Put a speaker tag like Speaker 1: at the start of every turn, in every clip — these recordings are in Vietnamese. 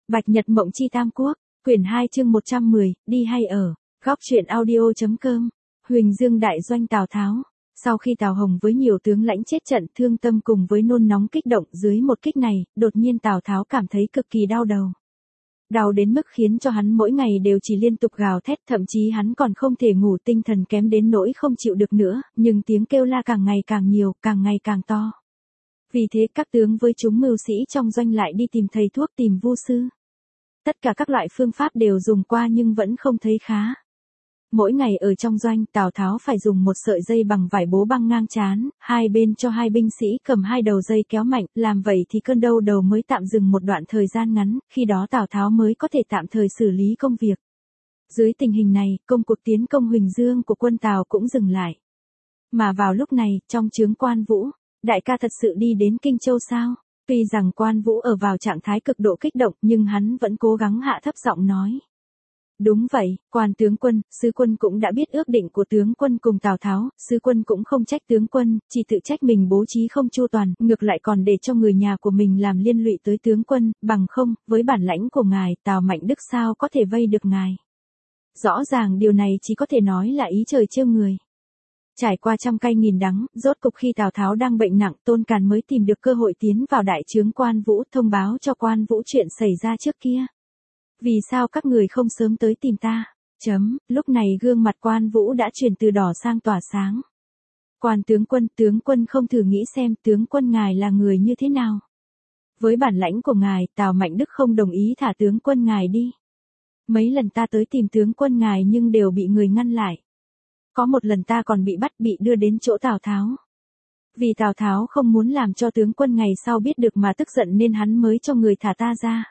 Speaker 1: Bạch Nhật Mộng Chi Tam Quốc, quyển 2 chương 110, đi hay ở, góc truyện audio.com, Huỳnh Dương đại doanh Tào Tháo. Sau khi Tào Hồng với nhiều tướng lãnh chết trận thương tâm cùng với nôn nóng kích động dưới một kích này, đột nhiên Tào Tháo cảm thấy cực kỳ đau đầu. Đau đến mức khiến cho hắn mỗi ngày đều chỉ liên tục gào thét, thậm chí hắn còn không thể ngủ, tinh thần kém đến nỗi không chịu được nữa, nhưng tiếng kêu la càng ngày càng nhiều, càng ngày càng to. Vì thế các tướng với chúng mưu sĩ trong doanh lại đi tìm thầy thuốc, tìm vu sư. Tất cả các loại phương pháp đều dùng qua nhưng vẫn không thấy khá. Mỗi ngày ở trong doanh, Tào Tháo phải dùng một sợi dây bằng vải bố băng ngang trán, hai bên cho hai binh sĩ cầm hai đầu dây kéo mạnh, làm vậy thì cơn đau đầu mới tạm dừng một đoạn thời gian ngắn, khi đó Tào Tháo mới có thể tạm thời xử lý công việc. Dưới tình hình này, công cuộc tiến công Huỳnh Dương của quân Tào cũng dừng lại. Mà vào lúc này, trong trướng Quan Vũ, đại ca thật sự đi đến Kinh Châu sao? Tuy rằng Quan Vũ ở vào trạng thái cực độ kích động nhưng hắn vẫn cố gắng hạ thấp giọng nói. Đúng vậy, Quan tướng quân, sứ quân cũng đã biết ước định của tướng quân cùng Tào Tháo, sứ quân cũng không trách tướng quân, chỉ tự trách mình bố trí không chu toàn, ngược lại còn để cho người nhà của mình làm liên lụy tới tướng quân, bằng không, với bản lãnh của ngài, Tào Mạnh Đức sao có thể vây được ngài. Rõ ràng điều này chỉ có thể nói là ý trời trêu người. Trải qua trăm cay nghìn đắng, rốt cục khi Tào Tháo đang bệnh nặng, Tôn Càn mới tìm được cơ hội tiến vào đại trướng Quan Vũ, thông báo cho Quan Vũ chuyện xảy ra trước kia. Vì sao các người không sớm tới tìm ta? Lúc này gương mặt Quan Vũ đã chuyển từ đỏ sang tỏa sáng. Quan tướng quân không thử nghĩ xem tướng quân ngài là người như thế nào? Với bản lãnh của ngài, Tào Mạnh Đức không đồng ý thả tướng quân ngài đi. Mấy lần ta tới tìm tướng quân ngài nhưng đều bị người ngăn lại. Có một lần ta còn bị bắt, bị đưa đến chỗ Tào Tháo. Vì Tào Tháo không muốn làm cho tướng quân ngày sau biết được mà tức giận nên hắn mới cho người thả ta ra.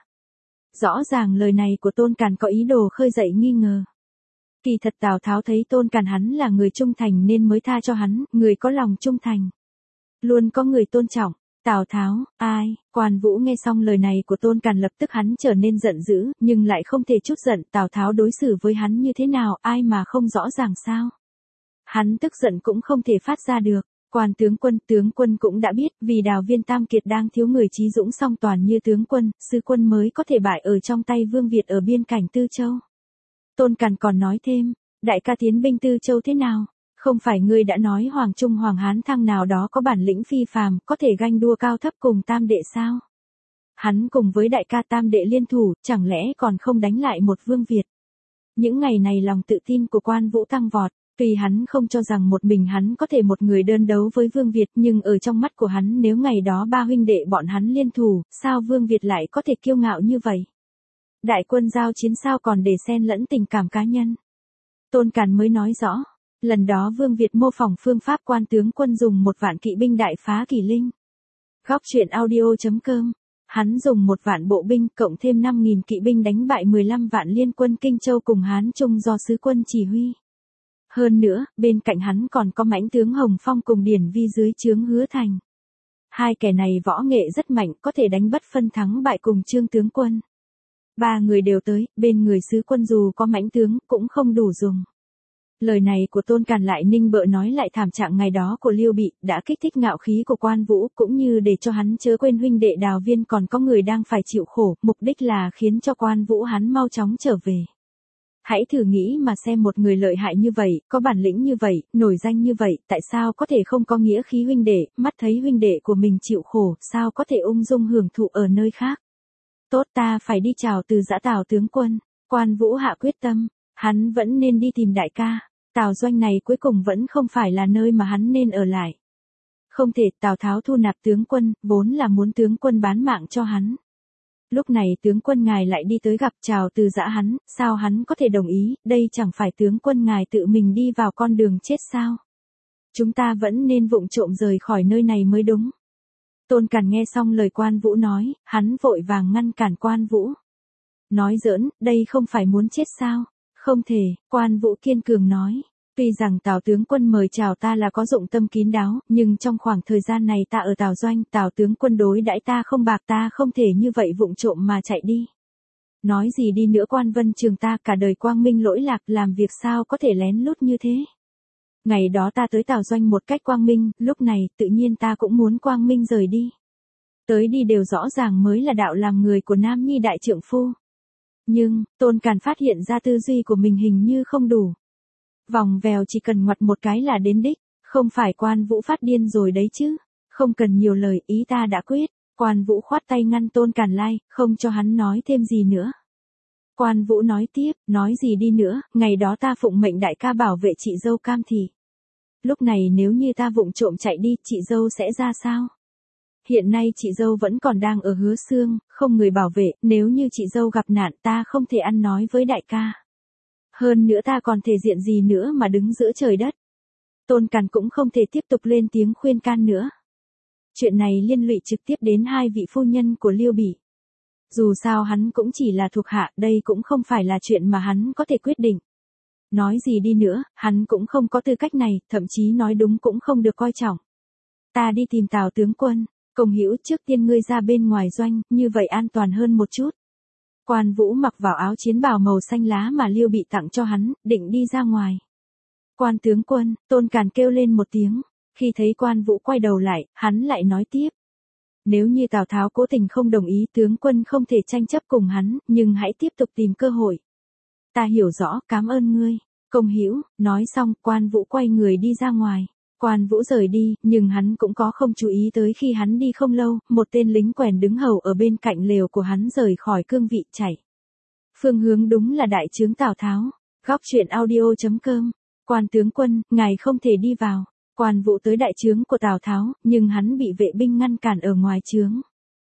Speaker 1: Rõ ràng lời này của Tôn Càn có ý đồ khơi dậy nghi ngờ. Kỳ thật Tào Tháo thấy Tôn Càn hắn là người trung thành nên mới tha cho hắn, người có lòng trung thành. Luôn có người tôn trọng. Tào Tháo, ai? Quan Vũ nghe xong lời này của Tôn Càn lập tức hắn trở nên giận dữ, nhưng lại không thể chút giận, Tào Tháo đối xử với hắn như thế nào, ai mà không rõ ràng sao? Hắn tức giận cũng không thể phát ra được. Quan tướng quân cũng đã biết, vì Đào Viên Tam Kiệt đang thiếu người trí dũng song toàn như tướng quân, sứ quân mới có thể bại ở trong tay Vương Việt ở biên cảnh Tư Châu. Tôn Càn còn nói thêm, đại ca tiến binh Tư Châu thế nào? Không phải ngươi đã nói Hoàng Trung Hoàng Hán Thăng nào đó có bản lĩnh phi phàm, có thể ganh đua cao thấp cùng Tam Đệ sao? Hắn cùng với đại ca Tam Đệ liên thủ, chẳng lẽ còn không đánh lại một Vương Việt? Những ngày này lòng tự tin của Quan Vũ tăng vọt. Tuy hắn không cho rằng một mình hắn có thể một người đơn đấu với Vương Việt nhưng ở trong mắt của hắn nếu ngày đó ba huynh đệ bọn hắn liên thủ, sao Vương Việt lại có thể kiêu ngạo như vậy? Đại quân giao chiến sao còn để xen lẫn tình cảm cá nhân? Tôn Càn mới nói rõ, lần đó Vương Việt mô phỏng phương pháp Quan tướng quân dùng 1.000 kỵ binh đại phá Kỳ Linh. Góc truyện audio.com, hắn dùng 1.000 bộ binh cộng thêm 5.000 kỵ binh đánh bại 15 vạn liên quân Kinh Châu cùng Hán Trung do sứ quân chỉ huy. Hơn nữa, bên cạnh hắn còn có mãnh tướng Hồng Phong cùng Điển Vi dưới trướng Hứa Thành. Hai kẻ này võ nghệ rất mạnh, có thể đánh bất phân thắng bại cùng Trương tướng quân. Ba người đều tới, bên người sứ quân dù có mãnh tướng, cũng không đủ dùng. Lời này của Tôn Càn lại ninh bợ nói lại thảm trạng ngày đó của Liêu Bị, đã kích thích ngạo khí của Quan Vũ, cũng như để cho hắn chớ quên huynh đệ Đào Viên còn có người đang phải chịu khổ, mục đích là khiến cho Quan Vũ hắn mau chóng trở về. Hãy thử nghĩ mà xem một người lợi hại như vậy, có bản lĩnh như vậy, nổi danh như vậy, tại sao có thể không có nghĩa khí huynh đệ, mắt thấy huynh đệ của mình chịu khổ, sao có thể ung dung hưởng thụ ở nơi khác. Tốt, ta phải đi chào từ giã Tào tướng quân. Quan Vũ hạ quyết tâm, hắn vẫn nên đi tìm đại ca. Tào doanh này cuối cùng vẫn không phải là nơi mà hắn nên ở lại. Không thể, Tào Tháo thu nạp tướng quân, vốn là muốn tướng quân bán mạng cho hắn. Lúc này tướng quân ngài lại đi tới gặp chào từ giã hắn, sao hắn có thể đồng ý, đây chẳng phải tướng quân ngài tự mình đi vào con đường chết sao? Chúng ta vẫn nên vụng trộm rời khỏi nơi này mới đúng. Tôn Càn nghe xong lời Quan Vũ nói, hắn vội vàng ngăn cản Quan Vũ. Nói giỡn, đây không phải muốn chết sao? Không thể, Quan Vũ kiên cường nói. Tuy rằng Tào tướng quân mời chào ta là có dụng tâm kín đáo, nhưng trong khoảng thời gian này ta ở Tào doanh, Tào tướng quân đối đãi ta không bạc, ta không thể như vậy vụng trộm mà chạy đi. Nói gì đi nữa Quan Vân Trường ta cả đời quang minh lỗi lạc, làm việc sao có thể lén lút như thế. Ngày đó ta tới Tào doanh một cách quang minh, lúc này tự nhiên ta cũng muốn quang minh rời đi. tới đi đều rõ ràng mới là đạo làm người của Nam Nhi đại trượng phu. Nhưng, Tôn Càn phát hiện ra tư duy của mình hình như không đủ. Vòng vèo chỉ cần ngoặt một cái là đến đích, không phải Quan Vũ phát điên rồi đấy chứ. Không cần nhiều lời, ý ta đã quyết. Quan Vũ khoát tay ngăn Tôn Càn lại, không cho hắn nói thêm gì nữa. Quan Vũ nói tiếp, nói gì đi nữa, ngày đó ta phụng mệnh đại ca bảo vệ chị dâu Cam Thị. Lúc này nếu như ta vụng trộm chạy đi, chị dâu sẽ ra sao? Hiện nay chị dâu vẫn còn đang ở Hứa Xương, không người bảo vệ, nếu như chị dâu gặp nạn ta không thể ăn nói với đại ca. Hơn nữa ta còn thể diện gì nữa mà đứng giữa trời đất. Tôn Càn cũng không thể tiếp tục lên tiếng khuyên can nữa. Chuyện này liên lụy trực tiếp đến hai vị phu nhân của Liêu Bỉ. Dù sao hắn cũng chỉ là thuộc hạ, đây cũng không phải là chuyện mà hắn có thể quyết định. Nói gì đi nữa, hắn cũng không có tư cách này, thậm chí nói đúng cũng không được coi trọng. Ta đi tìm Tào tướng quân, Công Hữu trước tiên ngươi ra bên ngoài doanh, như vậy an toàn hơn một chút. Quan Vũ mặc vào áo chiến bào màu xanh lá mà Liêu Bị tặng cho hắn, định đi ra ngoài. Quan tướng quân, Tôn Càn kêu lên một tiếng, khi thấy Quan Vũ quay đầu lại, hắn lại nói tiếp. Nếu như Tào Tháo cố tình không đồng ý, tướng quân không thể tranh chấp cùng hắn, nhưng hãy tiếp tục tìm cơ hội. Ta hiểu rõ, cảm ơn ngươi. Công Hữu, nói xong, Quan Vũ quay người đi ra ngoài. Quan Vũ rời đi, nhưng hắn cũng có không chú ý tới khi hắn đi không lâu, một tên lính quèn đứng hầu ở bên cạnh lều của hắn rời khỏi cương vị chạy. Phương hướng đúng là đại trướng Tào Tháo. Góc truyện audio.com. Quan tướng quân, ngài không thể đi vào. Quan Vũ tới đại trướng của Tào Tháo, nhưng hắn bị vệ binh ngăn cản ở ngoài trướng.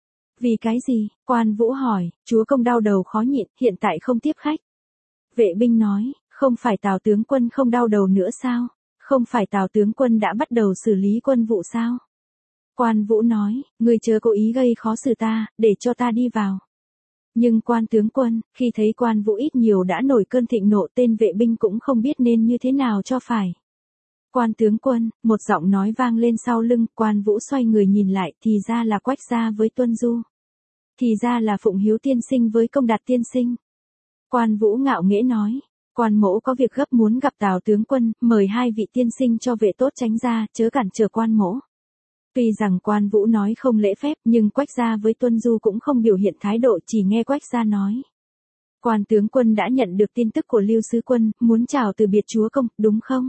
Speaker 1: Vì cái gì? Quan Vũ hỏi, chúa công đau đầu khó nhịn, hiện tại không tiếp khách. Vệ binh nói, không phải Tào tướng quân không đau đầu nữa sao? Không phải Tào tướng quân đã bắt đầu xử lý quân vụ sao? Quan Vũ nói, ngươi chớ cố ý gây khó xử ta, để cho ta đi vào. Nhưng quan tướng quân, khi thấy Quan Vũ ít nhiều đã nổi cơn thịnh nộ, tên vệ binh cũng không biết nên như thế nào cho phải. Quan tướng quân, một giọng nói vang lên sau lưng, Quan Vũ xoay người nhìn lại, thì ra là Quách gia với Tuân Du. Thì ra là Phụng Hiếu tiên sinh với Công Đạt tiên sinh. Quan Vũ ngạo nghễ nói, quan mỗ có việc gấp muốn gặp Tào tướng quân, mời hai vị tiên sinh cho vệ tốt tránh ra, chớ cản trở quan mỗ. Tuy rằng Quan Vũ nói không lễ phép, nhưng Quách gia với Tuân Du cũng không biểu hiện thái độ, chỉ nghe Quách gia nói. Quan tướng quân đã nhận được tin tức của Lưu sứ quân, muốn chào từ biệt chúa công, đúng không?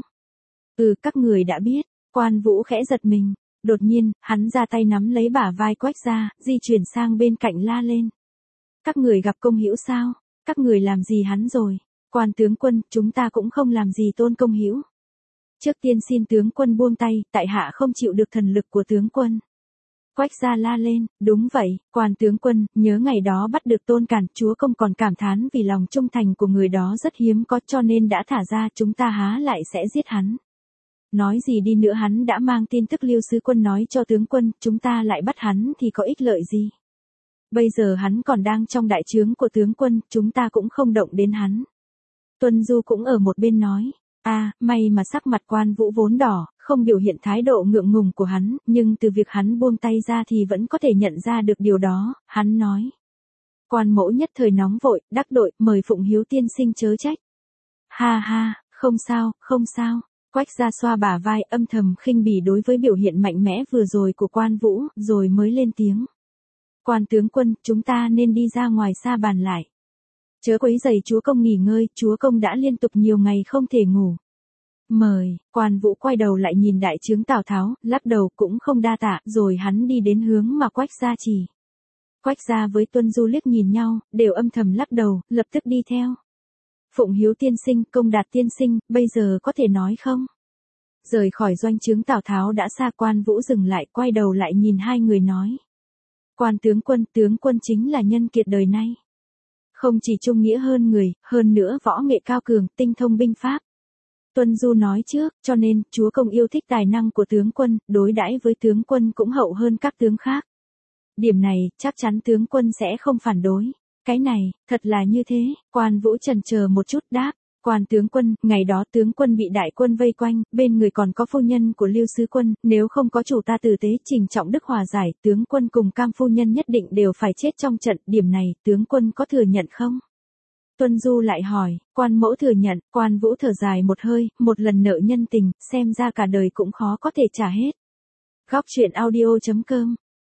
Speaker 1: Các người đã biết. Quan Vũ khẽ giật mình. Đột nhiên, hắn ra tay nắm lấy bả vai Quách gia, di chuyển sang bên cạnh la lên. Các người gặp Công Hữu sao? Các người làm gì hắn rồi? Quan tướng quân, chúng ta cũng không làm gì Tôn Công Hữu. Trước tiên xin tướng quân buông tay, tại hạ không chịu được thần lực của tướng quân. Quách gia la lên, đúng vậy, quan tướng quân, nhớ ngày đó bắt được Tôn Càn, chúa công còn cảm thán vì lòng trung thành của người đó rất hiếm có, cho nên đã thả ra, chúng ta há lại sẽ giết hắn. Nói gì đi nữa hắn đã mang tin tức Lưu sứ quân nói cho tướng quân, chúng ta lại bắt hắn thì có ích lợi gì? Bây giờ hắn còn đang trong đại trướng của tướng quân, chúng ta cũng không động đến hắn. Tuân Du cũng ở một bên nói, may mà sắc mặt Quan Vũ vốn đỏ, không biểu hiện thái độ ngượng ngùng của hắn, nhưng từ việc hắn buông tay ra thì vẫn có thể nhận ra được điều đó, hắn nói. Quan mỗ nhất thời nóng vội, đắc tội, mời Phụng Hiếu tiên sinh chớ trách. Ha ha, không sao, không sao. Quách gia xoa bả vai âm thầm khinh bỉ đối với biểu hiện mạnh mẽ vừa rồi của Quan Vũ, rồi mới lên tiếng. Quan tướng quân, chúng ta nên đi ra ngoài xa bàn lại. Chớ quấy rầy chúa công nghỉ ngơi, chúa công đã liên tục nhiều ngày không thể ngủ. Mời, Quan Vũ quay đầu lại nhìn đại trướng Tào Tháo, lắc đầu cũng không đa tạ, rồi hắn đi đến hướng mà Quách gia chỉ. Quách gia với Tuân Du liếc nhìn nhau, đều âm thầm lắc đầu, lập tức đi theo. Phụng Hiếu tiên sinh, Công Đạt tiên sinh, bây giờ có thể nói không? Rời khỏi doanh trướng Tào Tháo đã xa, Quan Vũ dừng lại, quay đầu lại nhìn hai người nói. Quan tướng quân chính là nhân kiệt đời nay. Không chỉ trung nghĩa hơn người, hơn nữa võ nghệ cao cường, tinh thông binh pháp. Tuân Du nói trước, cho nên, chúa công yêu thích tài năng của tướng quân, đối đãi với tướng quân cũng hậu hơn các tướng khác. Điểm này, chắc chắn tướng quân sẽ không phản đối. Cái này, thật là như thế, Quan Vũ chần chờ một chút đáp. Quan tướng quân, ngày đó tướng quân bị đại quân vây quanh, bên người còn có phu nhân của Lưu sứ quân, nếu không có chủ ta tử tế Trình Trọng Đức hòa giải, tướng quân cùng Cam phu nhân nhất định đều phải chết trong trận, điểm này, tướng quân có thừa nhận không? Tuân Du lại hỏi, Quan mẫu thừa nhận, Quan Vũ thở dài một hơi, một lần nợ nhân tình, xem ra cả đời cũng khó có thể trả hết. Góc truyện audio.com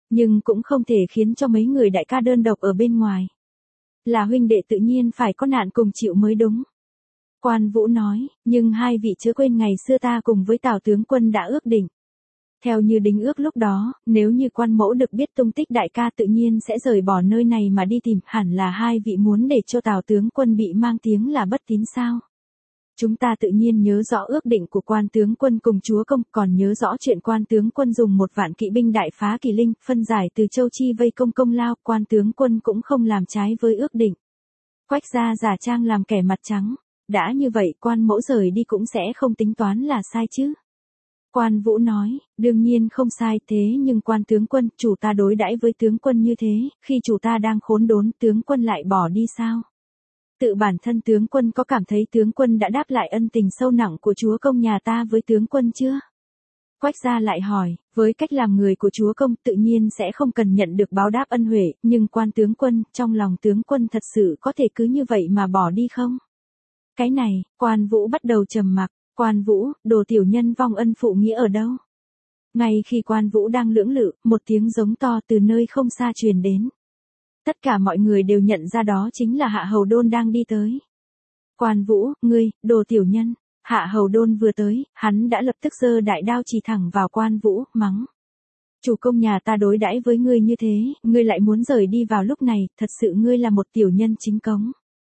Speaker 1: Nhưng cũng không thể khiến cho mấy người đại ca đơn độc ở bên ngoài. Là huynh đệ tự nhiên phải có nạn cùng chịu mới đúng. Quan Vũ nói, nhưng hai vị chớ quên ngày xưa ta cùng với Tào tướng quân đã ước định. Theo như đính ước lúc đó, nếu như quan mẫu được biết tung tích đại ca tự nhiên sẽ rời bỏ nơi này mà đi tìm, hẳn là hai vị muốn để cho Tào tướng quân bị mang tiếng là bất tín sao. Chúng ta tự nhiên nhớ rõ ước định của quan tướng quân cùng chúa công, còn nhớ rõ chuyện quan tướng quân dùng 1.000 kỵ binh đại phá Kỳ Linh, phân giải từ Châu Chi vây công Công Lao, quan tướng quân cũng không làm trái với ước định. Quách gia giả trang làm kẻ mặt trắng, đã như vậy quan mẫu rời đi cũng sẽ không tính toán là sai chứ. Quan Vũ nói, đương nhiên không sai, thế nhưng quan tướng quân, chủ ta đối đãi với tướng quân như thế, khi chủ ta đang khốn đốn, tướng quân lại bỏ đi sao? Tự bản thân tướng quân có cảm thấy tướng quân đã đáp lại ân tình sâu nặng của chúa công nhà ta với tướng quân chưa? Quách gia lại hỏi, với cách làm người của chúa công tự nhiên sẽ không cần nhận được báo đáp ân huệ, nhưng quan tướng quân, trong lòng tướng quân thật sự có thể cứ như vậy mà bỏ đi không? Cái này, quan Vũ bắt đầu trầm mặc. Quan Vũ, đồ tiểu nhân vong ân phụ nghĩa ở đâu? Ngay khi quan Vũ đang lưỡng lự, một tiếng giống to từ nơi không xa truyền đến. Tất cả mọi người đều nhận ra đó chính là Hạ Hầu Đôn đang đi tới. Quan Vũ, ngươi, đồ tiểu nhân. Hạ Hầu Đôn vừa tới, hắn đã lập tức giơ đại đao chỉ thẳng vào quan Vũ, mắng. Chủ công nhà ta đối đãi với ngươi như thế, ngươi lại muốn rời đi vào lúc này, thật sự ngươi là một tiểu nhân chính cống.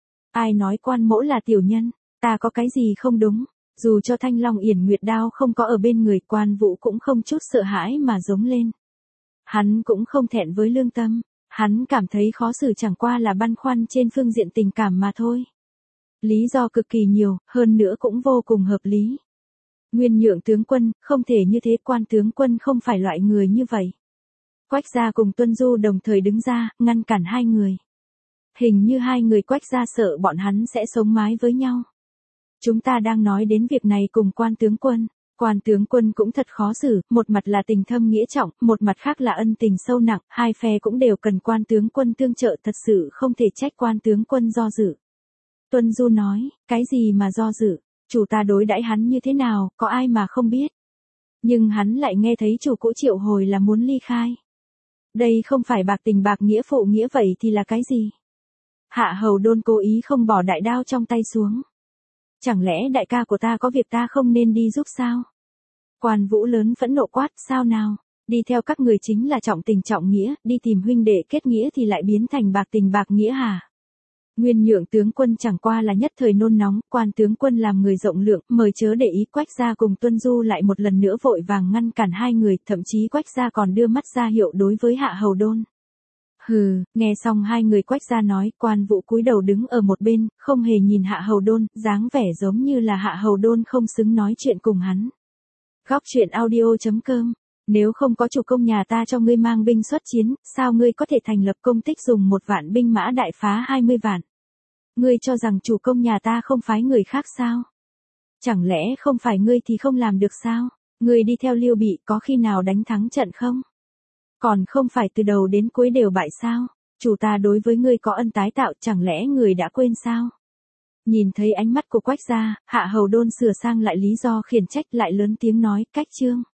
Speaker 1: Ai nói quan mỗ là tiểu nhân, ta có cái gì không đúng? Dù cho Thanh Long Yển Nguyệt đao không có ở bên người, quan Vũ cũng không chút sợ hãi mà giống lên. Hắn cũng không thẹn với lương tâm, hắn cảm thấy khó xử chẳng qua là băn khoăn trên phương diện tình cảm mà thôi. Lý do cực kỳ nhiều, hơn nữa cũng vô cùng hợp lý. Nguyên Nhượng tướng quân, không thể như thế, quan tướng quân không phải loại người như vậy. Quách gia cùng Tuân Du đồng thời đứng ra, ngăn cản hai người. Hình như hai người Quách gia sợ bọn hắn sẽ sống mái với nhau. Chúng ta đang nói đến việc này cùng quan tướng quân. Quan tướng quân cũng thật khó xử, một mặt là tình thâm nghĩa trọng, một mặt khác là ân tình sâu nặng, hai phe cũng đều cần quan tướng quân tương trợ, thật sự không thể trách quan tướng quân do dự. Tuân Du nói, cái gì mà do dự, chủ ta đối đãi hắn như thế nào, có ai mà không biết. Nhưng hắn lại nghe thấy chủ cũ triệu hồi là muốn ly khai. Đây không phải bạc tình bạc nghĩa phụ nghĩa vậy thì là cái gì? Hạ Hầu Đôn cố ý không bỏ đại đao trong tay xuống. Chẳng lẽ đại ca của ta có việc ta không nên đi giúp sao? Quan Vũ lớn phẫn nộ quát, sao nào? Đi theo các người chính là trọng tình trọng nghĩa, đi tìm huynh đệ kết nghĩa thì lại biến thành bạc tình bạc nghĩa hả? Nguyên Nhượng tướng quân chẳng qua là nhất thời nôn nóng, quan tướng quân làm người rộng lượng, mời chớ để ý. Quách gia cùng Tuân Du lại một lần nữa vội vàng ngăn cản hai người, thậm chí Quách gia còn đưa mắt ra hiệu đối với Hạ Hầu Đôn. Hừ, nghe xong hai người Quách gia nói, quan Vũ cúi đầu đứng ở một bên, không hề nhìn Hạ Hầu Đôn, dáng vẻ giống như là Hạ Hầu Đôn không xứng nói chuyện cùng hắn. Góc truyện audio.com. Nếu không có chủ công nhà ta cho ngươi mang binh xuất chiến, sao ngươi có thể thành lập công tích dùng 1.000 binh mã đại phá 20 vạn? Ngươi cho rằng chủ công nhà ta không phái người khác sao? Chẳng lẽ không phải ngươi thì không làm được sao? Ngươi đi theo Liêu Bị có khi nào đánh thắng trận không? Còn không phải từ đầu đến cuối đều bại sao? Chủ ta đối với ngươi có ân tái tạo, chẳng lẽ người đã quên sao? Nhìn thấy ánh mắt của Quách gia, Hạ Hầu Đôn sửa sang lại lý do khiển trách, lại lớn tiếng nói, cách chương.